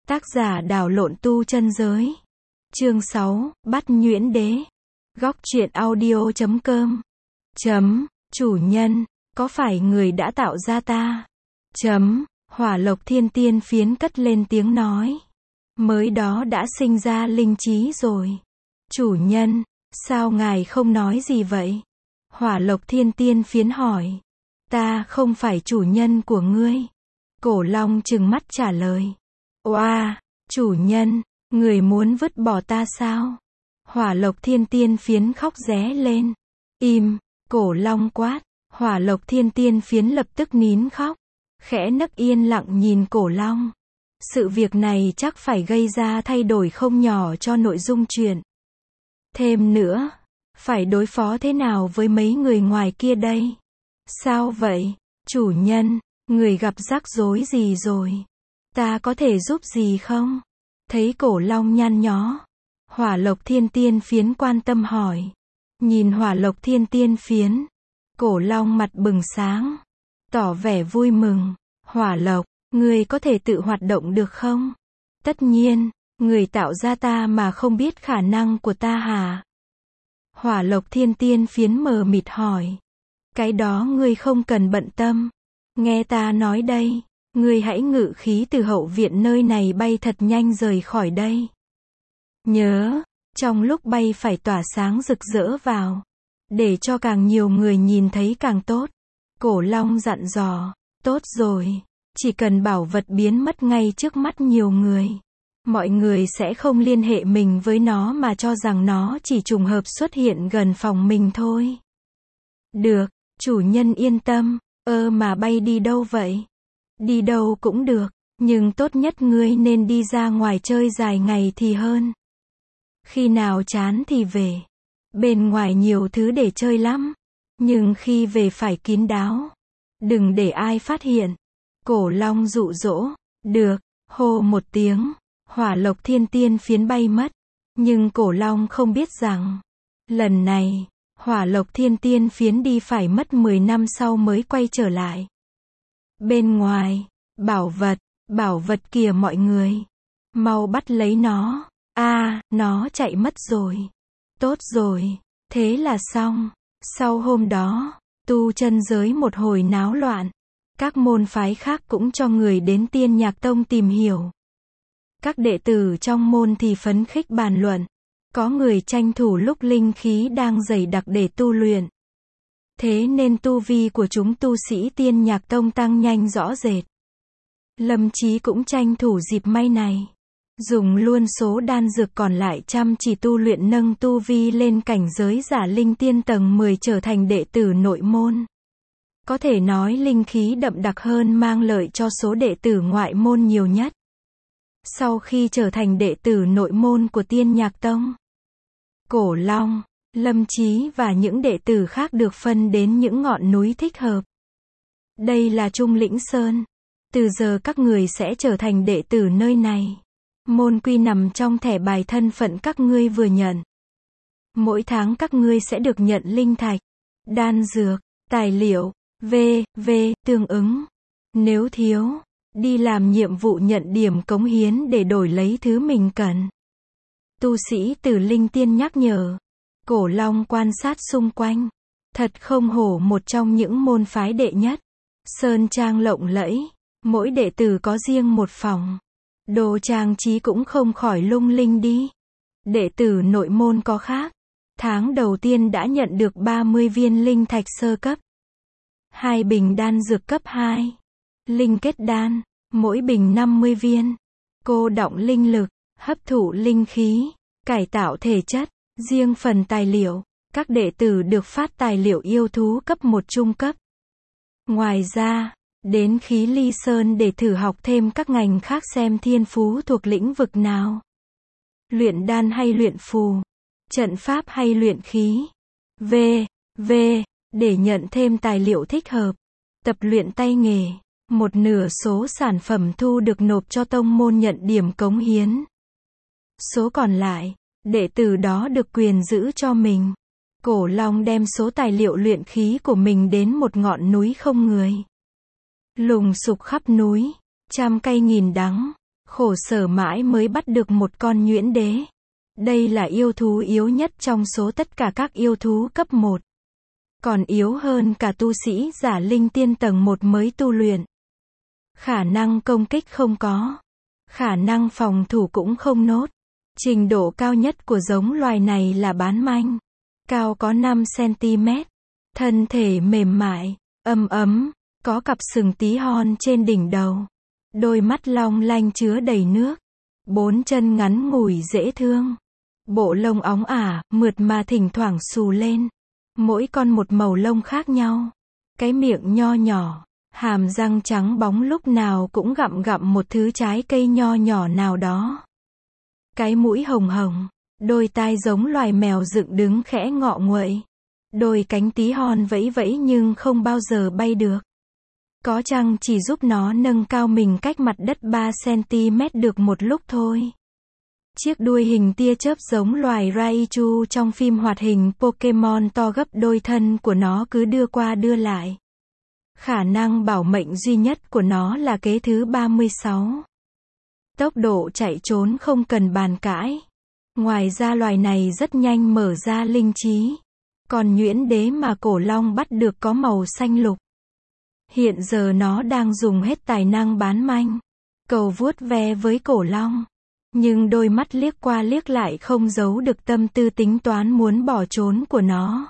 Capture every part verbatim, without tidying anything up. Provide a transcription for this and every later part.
Tác giả đảo lộn tu chân giới. Chương sáu, bắt nhuyễn đế. Góc truyện audio chấm com. Chấm, chủ nhân, có phải người đã tạo ra ta? Chấm, Hỏa Lộc Thiên Tiên Phiến cất lên tiếng nói. Mới đó đã sinh ra linh trí rồi. Chủ nhân, sao ngài không nói gì vậy? Hỏa Lộc Thiên Tiên Phiến hỏi. Ta không phải chủ nhân của ngươi. Cổ Long trừng mắt trả lời. Oa, chủ nhân, người muốn vứt bỏ ta sao? Hỏa Lộc Thiên Tiên Phiến khóc ré lên. Im, Cổ Long quát. Hỏa Lộc Thiên Tiên Phiến lập tức nín khóc, khẽ nấc yên lặng nhìn Cổ Long. Sự việc này chắc phải gây ra thay đổi không nhỏ cho nội dung truyện. Thêm nữa, phải đối phó thế nào với mấy người ngoài kia đây? Sao vậy, chủ nhân, người gặp rắc rối gì rồi? Ta có thể giúp gì không? Thấy Cổ Long nhăn nhó, Hỏa Lộc Thiên Tiên Phiến quan tâm hỏi. Nhìn Hỏa Lộc Thiên Tiên Phiến, Cổ Long mặt bừng sáng, tỏ vẻ vui mừng. Hỏa Lộc, người có thể tự hoạt động được không? Tất nhiên, người tạo ra ta mà không biết khả năng của ta hả? Hỏa Lộc Thiên Tiên Phiến mờ mịt hỏi. Cái đó ngươi không cần bận tâm. Nghe ta nói đây, ngươi hãy ngự khí từ hậu viện nơi này bay thật nhanh rời khỏi đây. Nhớ, trong lúc bay phải tỏa sáng rực rỡ vào, để cho càng nhiều người nhìn thấy càng tốt. Cổ Long dặn dò. Tốt rồi, chỉ cần bảo vật biến mất ngay trước mắt nhiều người, mọi người sẽ không liên hệ mình với nó mà cho rằng nó chỉ trùng hợp xuất hiện gần phòng mình thôi. Được, chủ nhân yên tâm. Ơ mà bay đi đâu vậy? Đi đâu cũng được, nhưng tốt nhất ngươi nên đi ra ngoài chơi dài ngày thì hơn. Khi nào chán thì về. Bên ngoài nhiều thứ để chơi lắm, nhưng khi về phải kín đáo, đừng để ai phát hiện. Cổ Long dụ dỗ. Được, hô một tiếng, Hỏa Lộc Thiên Tiên Phiến bay mất. Nhưng Cổ Long không biết rằng, lần này, Hỏa Lộc Thiên Tiên Phiến đi phải mất mười năm sau mới quay trở lại. Bên ngoài, bảo vật, bảo vật kìa mọi người. Mau bắt lấy nó. A, à, nó chạy mất rồi. Tốt rồi, thế là xong. Sau hôm đó, tu chân giới một hồi náo loạn. Các môn phái khác cũng cho người đến Tiên Nhạc Tông tìm hiểu. Các đệ tử trong môn thì phấn khích bàn luận. Có người tranh thủ lúc linh khí đang dày đặc để tu luyện. Thế nên tu vi của chúng tu sĩ Tiên Nhạc Tông tăng nhanh rõ rệt. Lâm Chí cũng tranh thủ dịp may này, dùng luôn số đan dược còn lại chăm chỉ tu luyện nâng tu vi lên cảnh giới giả linh tiên tầng mười trở thành đệ tử nội môn. Có thể nói linh khí đậm đặc hơn mang lợi cho số đệ tử ngoại môn nhiều nhất. Sau khi trở thành đệ tử nội môn của Tiên Nhạc Tông, Cổ Long, Lâm Chí và những đệ tử khác được phân đến những ngọn núi thích hợp. Đây là Trung Lĩnh Sơn. Từ giờ các người sẽ trở thành đệ tử nơi này. Môn quy nằm trong thẻ bài thân phận các ngươi vừa nhận. Mỗi tháng các ngươi sẽ được nhận linh thạch, đan dược, tài liệu, v.v. tương ứng. Nếu thiếu, đi làm nhiệm vụ nhận điểm cống hiến để đổi lấy thứ mình cần. Tu sĩ Tử Linh Tiên nhắc nhở. Cổ Long quan sát xung quanh. Thật không hổ một trong những môn phái đệ nhất. Sơn trang lộng lẫy, mỗi đệ tử có riêng một phòng. Đồ trang trí cũng không khỏi lung linh đi. Đệ tử nội môn có khác. Tháng đầu tiên đã nhận được ba mươi viên linh thạch sơ cấp. Hai bình đan dược cấp hai. Linh kết đan, mỗi bình năm mươi viên. Cô đọng linh lực, hấp thụ linh khí, cải tạo thể chất. Riêng phần tài liệu, các đệ tử được phát tài liệu yêu thú cấp một trung cấp. Ngoài ra, đến Khí Ly Sơn để thử học thêm các ngành khác xem thiên phú thuộc lĩnh vực nào. Luyện đan hay luyện phù, trận pháp hay luyện khí, v.v. để nhận thêm tài liệu thích hợp. Tập luyện tay nghề, một nửa số sản phẩm thu được nộp cho tông môn nhận điểm cống hiến. Số còn lại, đệ tử đó được quyền giữ cho mình. Cổ Long đem số tài liệu luyện khí của mình đến một ngọn núi không người. Lùng sục khắp núi, trăm cây nghìn đắng, Khổ sở mãi mới bắt được một con nhuyễn đế. Đây là yêu thú yếu nhất trong số tất cả các yêu thú cấp một. Còn yếu hơn cả tu sĩ giả linh tiên tầng một mới tu luyện. Khả năng công kích không có. Khả năng phòng thủ cũng không nốt. Trình độ cao nhất của giống loài này là bán manh. Cao có năm xăng-ti-mét. Thân thể mềm mại, ấm ấm, có cặp sừng tí hon trên đỉnh đầu. Đôi mắt long lanh chứa đầy nước. Bốn chân ngắn ngủi dễ thương. Bộ lông óng ả, mượt mà thỉnh thoảng xù lên. Mỗi con một màu lông khác nhau. Cái miệng nho nhỏ, hàm răng trắng bóng lúc nào cũng gặm gặm một thứ trái cây nho nhỏ nào đó. Cái mũi hồng hồng, đôi tai giống loài mèo dựng đứng khẽ ngọ nguậy. Đôi cánh tí hon vẫy vẫy nhưng không bao giờ bay được. Có chăng chỉ giúp nó nâng cao mình cách mặt đất ba xăng-ti-mét được một lúc thôi. Chiếc đuôi hình tia chớp giống loài Raichu trong phim hoạt hình Pokemon to gấp đôi thân của nó cứ đưa qua đưa lại. Khả năng bảo mệnh duy nhất của nó là kế thứ ba mươi sáu. Tốc độ chạy trốn không cần bàn cãi. Ngoài ra loài này rất nhanh mở ra linh trí. Còn nhuyễn đế mà cổ long bắt được có màu xanh lục. Hiện giờ nó đang dùng hết tài năng bán manh. Cầu vuốt ve với cổ long. Nhưng đôi mắt liếc qua liếc lại không giấu được tâm tư tính toán muốn bỏ trốn của nó.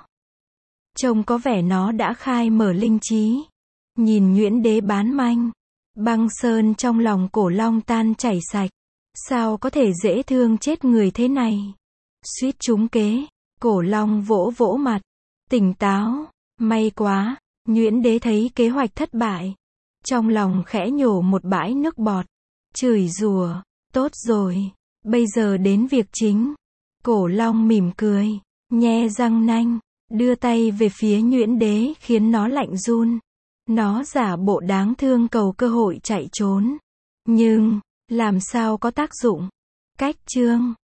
Trông có vẻ nó đã khai mở linh trí. Nhìn nhuyễn đế bán manh. Băng sơn trong lòng cổ long tan chảy sạch. Sao có thể dễ thương chết người thế này? Suýt trúng kế. Cổ long vỗ vỗ mặt. Tỉnh táo. May quá. Nhuyễn đế thấy kế hoạch thất bại. Trong lòng khẽ nhổ một bãi nước bọt. Chửi rủa. Tốt rồi. Bây giờ đến việc chính. Cổ long mỉm cười. Nhe răng nanh. Đưa tay về phía nhuyễn đế khiến nó lạnh run. Nó giả bộ đáng thương cầu cơ hội chạy trốn. Nhưng, làm sao có tác dụng. Cách chương